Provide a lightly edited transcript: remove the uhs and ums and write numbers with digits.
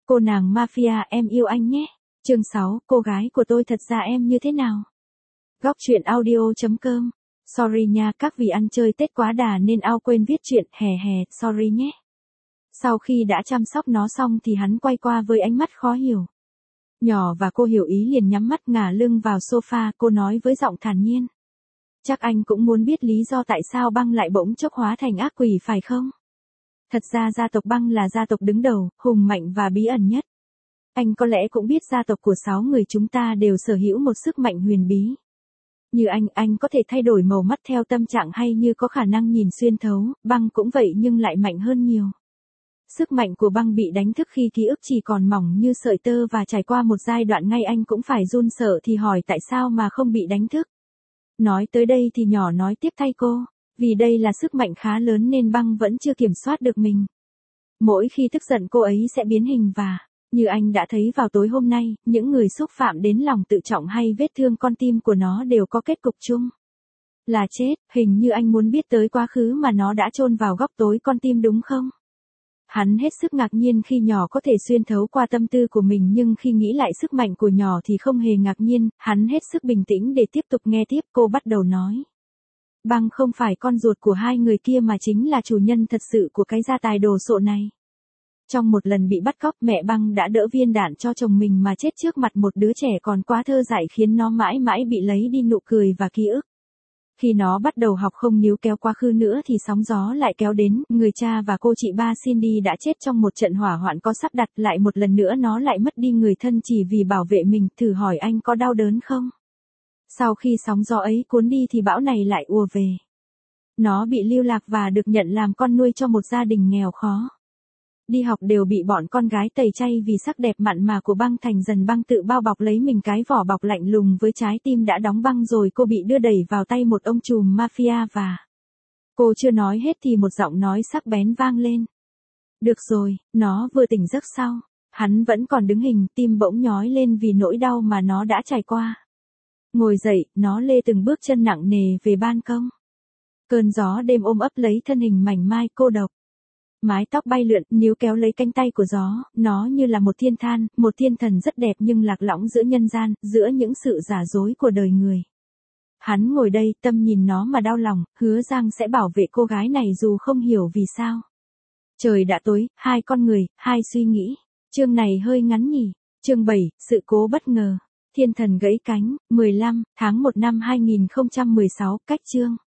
Cô nàng mafia em yêu anh nhé. Chương 6, cô gái của tôi thật ra em như thế nào? Góc truyện audio.com. Sorry nha, các vì ăn chơi Tết quá đà nên ao quên viết chuyện, hè, sorry nhé. Sau khi đã chăm sóc nó xong thì hắn quay qua với ánh mắt khó hiểu. Nhỏ và cô hiểu ý liền nhắm mắt ngả lưng vào sofa, cô nói với giọng thản nhiên. Chắc anh cũng muốn biết lý do tại sao Băng lại bỗng chốc hóa thành ác quỷ phải không? Thật ra gia tộc Băng là gia tộc đứng đầu, hùng mạnh và bí ẩn nhất. Anh có lẽ cũng biết gia tộc của 6 người chúng ta đều sở hữu một sức mạnh huyền bí. Như anh có thể thay đổi màu mắt theo tâm trạng hay như có khả năng nhìn xuyên thấu, Băng cũng vậy nhưng lại mạnh hơn nhiều. Sức mạnh của Băng bị đánh thức khi ký ức chỉ còn mỏng như sợi tơ và trải qua một giai đoạn ngay anh cũng phải run sợ thì hỏi tại sao mà không bị đánh thức. Nói tới đây thì nhỏ nói tiếp thay cô, vì đây là sức mạnh khá lớn nên Băng vẫn chưa kiểm soát được mình. Mỗi khi tức giận cô ấy sẽ biến hình và, như anh đã thấy vào tối hôm nay, những người xúc phạm đến lòng tự trọng hay vết thương con tim của nó đều có kết cục chung. Là chết, hình như anh muốn biết tới quá khứ mà nó đã chôn vào góc tối con tim đúng không? Hắn hết sức ngạc nhiên khi nhỏ có thể xuyên thấu qua tâm tư của mình nhưng khi nghĩ lại sức mạnh của nhỏ thì không hề ngạc nhiên, hắn hết sức bình tĩnh để tiếp tục nghe tiếp. Cô bắt đầu nói. Băng không phải con ruột của hai người kia mà chính là chủ nhân thật sự của cái gia tài đồ sộ này. Trong một lần bị bắt cóc, mẹ Băng đã đỡ viên đạn cho chồng mình mà chết trước mặt một đứa trẻ còn quá thơ dại khiến nó mãi mãi bị lấy đi nụ cười và ký ức. Khi nó bắt đầu học không níu kéo quá khứ nữa thì sóng gió lại kéo đến, người cha và cô chị ba Cindy đã chết trong một trận hỏa hoạn có sắp đặt, lại một lần nữa nó lại mất đi người thân chỉ vì bảo vệ mình, thử hỏi anh có đau đớn không? Sau khi sóng gió ấy cuốn đi thì bão này lại ùa về. Nó bị lưu lạc và được nhận làm con nuôi cho một gia đình nghèo khó. Đi học đều bị bọn con gái tẩy chay vì sắc đẹp mặn mà của Băng, thành dần Băng tự bao bọc lấy mình cái vỏ bọc lạnh lùng với trái tim đã đóng băng rồi cô bị đưa đẩy vào tay một ông trùm mafia và... Cô chưa nói hết thì một giọng nói sắc bén vang lên. Được rồi, nó vừa tỉnh giấc sau. Hắn vẫn còn đứng hình, tim bỗng nhói lên vì nỗi đau mà nó đã trải qua. Ngồi dậy, nó lê từng bước chân nặng nề về ban công. Cơn gió đêm ôm ấp lấy thân hình mảnh mai cô độc. Mái tóc bay lượn, níu kéo lấy cánh tay của gió, nó như là một thiên than, một thiên thần rất đẹp nhưng lạc lõng giữa nhân gian, giữa những sự giả dối của đời người. Hắn ngồi đây, tâm nhìn nó mà đau lòng, hứa rằng sẽ bảo vệ cô gái này dù không hiểu vì sao. Trời đã tối, hai con người, hai suy nghĩ. Chương này hơi ngắn nhỉ. Chương 7, sự cố bất ngờ. Thiên thần gãy cánh, 15, tháng 1 năm 2016, cách chương.